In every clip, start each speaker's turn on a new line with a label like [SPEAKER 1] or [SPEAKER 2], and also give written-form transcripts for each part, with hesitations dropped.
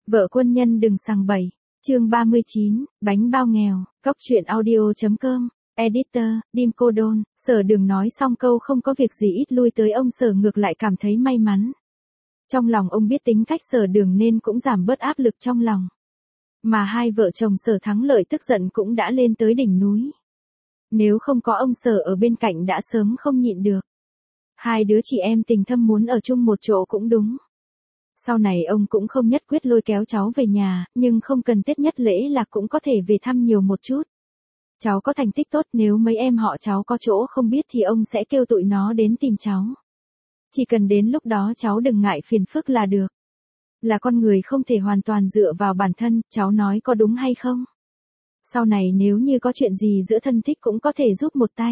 [SPEAKER 1] Vợ quân nhân đừng sằng bậy. Chương 39, bánh bao nghèo. Cóc truyện audio.com. Editor, Dim Cô Đôn. Sở Đường nói xong câu không có việc gì ít lui tới ông Sở ngược lại cảm thấy may mắn. Trong lòng ông biết tính cách Sở Đường nên cũng giảm bớt áp lực trong lòng. Mà hai vợ chồng Sở Thắng Lợi tức giận cũng đã lên tới đỉnh núi. Nếu không có ông Sở ở bên cạnh đã sớm không nhịn được. Hai đứa chị em tình thâm muốn ở chung một chỗ cũng đúng. Sau này ông cũng không nhất quyết lôi kéo cháu về nhà, nhưng không cần Tết nhất lễ là cũng có thể về thăm nhiều một chút. Cháu có thành tích tốt, nếu mấy em họ cháu có chỗ không biết thì ông sẽ kêu tụi nó đến tìm cháu. Chỉ cần đến lúc đó cháu đừng ngại phiền phức là được. Là con người không thể hoàn toàn dựa vào bản thân, cháu nói có đúng hay không? Sau này nếu như có chuyện gì giữa thân thích cũng có thể giúp một tay.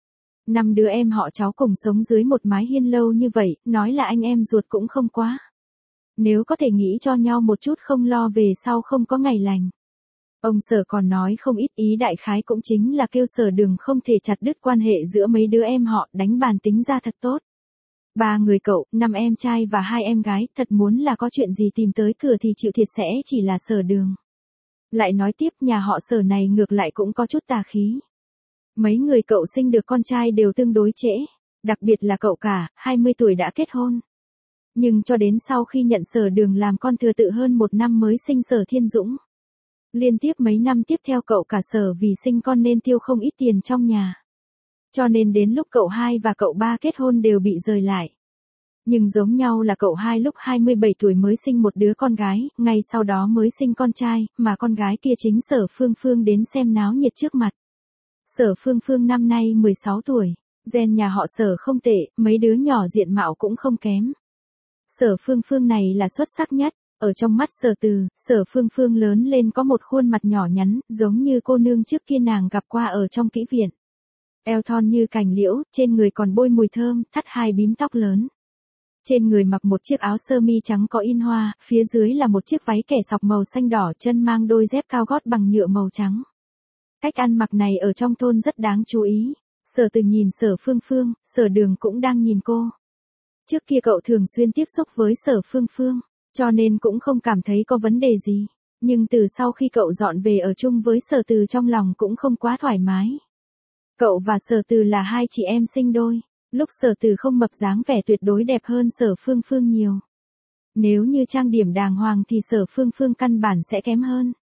[SPEAKER 1] 5 đứa em họ cháu cùng sống dưới một mái hiên lâu như vậy, nói là anh em ruột cũng không quá. Nếu có thể nghĩ cho nhau một chút không lo về sau không có ngày lành. Ông Sở còn nói không ít, ý đại khái cũng chính là kêu Sở Đường không thể chặt đứt quan hệ giữa mấy đứa em họ, đánh bàn tính ra thật tốt. 3 người cậu, 5 em trai và 2 em gái, thật muốn là có chuyện gì tìm tới cửa thì chịu thiệt sẽ chỉ là Sở Đường. Lại nói tiếp, nhà họ Sở này ngược lại cũng có chút tà khí. Mấy người cậu sinh được con trai đều tương đối trễ, đặc biệt là cậu cả, 20 tuổi đã kết hôn. Nhưng cho đến sau khi nhận Sở Đường làm con thừa tự hơn 1 năm mới sinh Sở Thiên Dũng. Liên tiếp mấy năm tiếp theo cậu cả Sở vì sinh con nên tiêu không ít tiền trong nhà. Cho nên đến lúc cậu 2 và cậu 3 kết hôn đều bị rời lại. Nhưng giống nhau là cậu 2 lúc 27 tuổi mới sinh một đứa con gái, ngay sau đó mới sinh con trai, mà con gái kia chính Sở Phương Phương đến xem náo nhiệt trước mặt. Sở Phương Phương năm nay 16 tuổi, gen nhà họ Sở không tệ, mấy đứa nhỏ diện mạo cũng không kém. Sở Phương Phương này là xuất sắc nhất, ở trong mắt Sở Từ, Sở Phương Phương lớn lên có một khuôn mặt nhỏ nhắn, giống như cô nương trước kia nàng gặp qua ở trong kỹ viện. Eo thon như cành liễu, trên người còn bôi mùi thơm, thắt 2 bím tóc lớn. Trên người mặc một chiếc áo sơ mi trắng có in hoa, phía dưới là một chiếc váy kẻ sọc màu xanh đỏ, chân mang đôi dép cao gót bằng nhựa màu trắng. Cách ăn mặc này ở trong thôn rất đáng chú ý. Sở Từ nhìn Sở Phương Phương, Sở Đường cũng đang nhìn cô. Trước kia cậu thường xuyên tiếp xúc với Sở Phương Phương, cho nên cũng không cảm thấy có vấn đề gì. Nhưng từ sau khi cậu dọn về ở chung với Sở Từ trong lòng cũng không quá thoải mái. Cậu và Sở Từ là 2 chị em sinh đôi. Lúc Sở Từ không mập dáng vẻ tuyệt đối đẹp hơn Sở Phương Phương nhiều. Nếu như trang điểm đàng hoàng thì Sở Phương Phương căn bản sẽ kém hơn.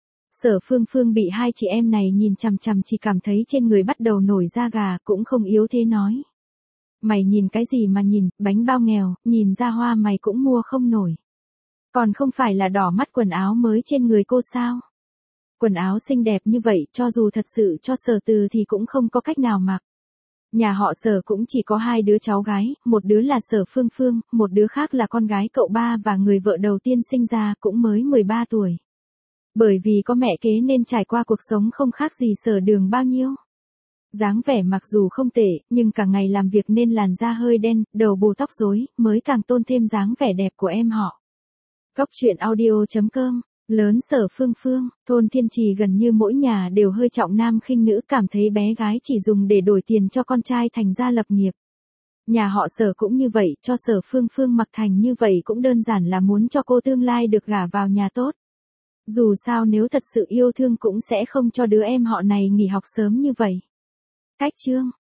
[SPEAKER 1] Sở Phương Phương bị 2 chị em này nhìn chằm chằm chỉ cảm thấy trên người bắt đầu nổi da gà, cũng không yếu thế nói. Mày nhìn cái gì mà nhìn, bánh bao nghèo, nhìn ra hoa mày cũng mua không nổi. Còn không phải là đỏ mắt quần áo mới trên người cô sao? Quần áo xinh đẹp như vậy, cho dù thật sự cho Sở Từ thì cũng không có cách nào mặc. Nhà họ Sở cũng chỉ có 2 đứa cháu gái, một đứa là Sở Phương Phương, một đứa khác là con gái cậu ba và người vợ đầu tiên sinh ra cũng mới 13 tuổi. Bởi vì có mẹ kế nên trải qua cuộc sống không khác gì Sở Đường bao nhiêu. Dáng vẻ mặc dù không tệ, nhưng cả ngày làm việc nên làn da hơi đen, đầu bù tóc rối, mới càng tôn thêm dáng vẻ đẹp của em họ. Cóc truyện audio.com. Lớn Sở Phương Phương, thôn Thiên Trì gần như mỗi nhà đều hơi trọng nam khinh nữ, cảm thấy bé gái chỉ dùng để đổi tiền cho con trai thành ra lập nghiệp. Nhà họ Sở cũng như vậy, cho Sở Phương Phương mặc thành như vậy cũng đơn giản là muốn cho cô tương lai được gả vào nhà tốt. Dù sao nếu thật sự yêu thương cũng sẽ không cho đứa em họ này nghỉ học sớm như vậy. Cách chương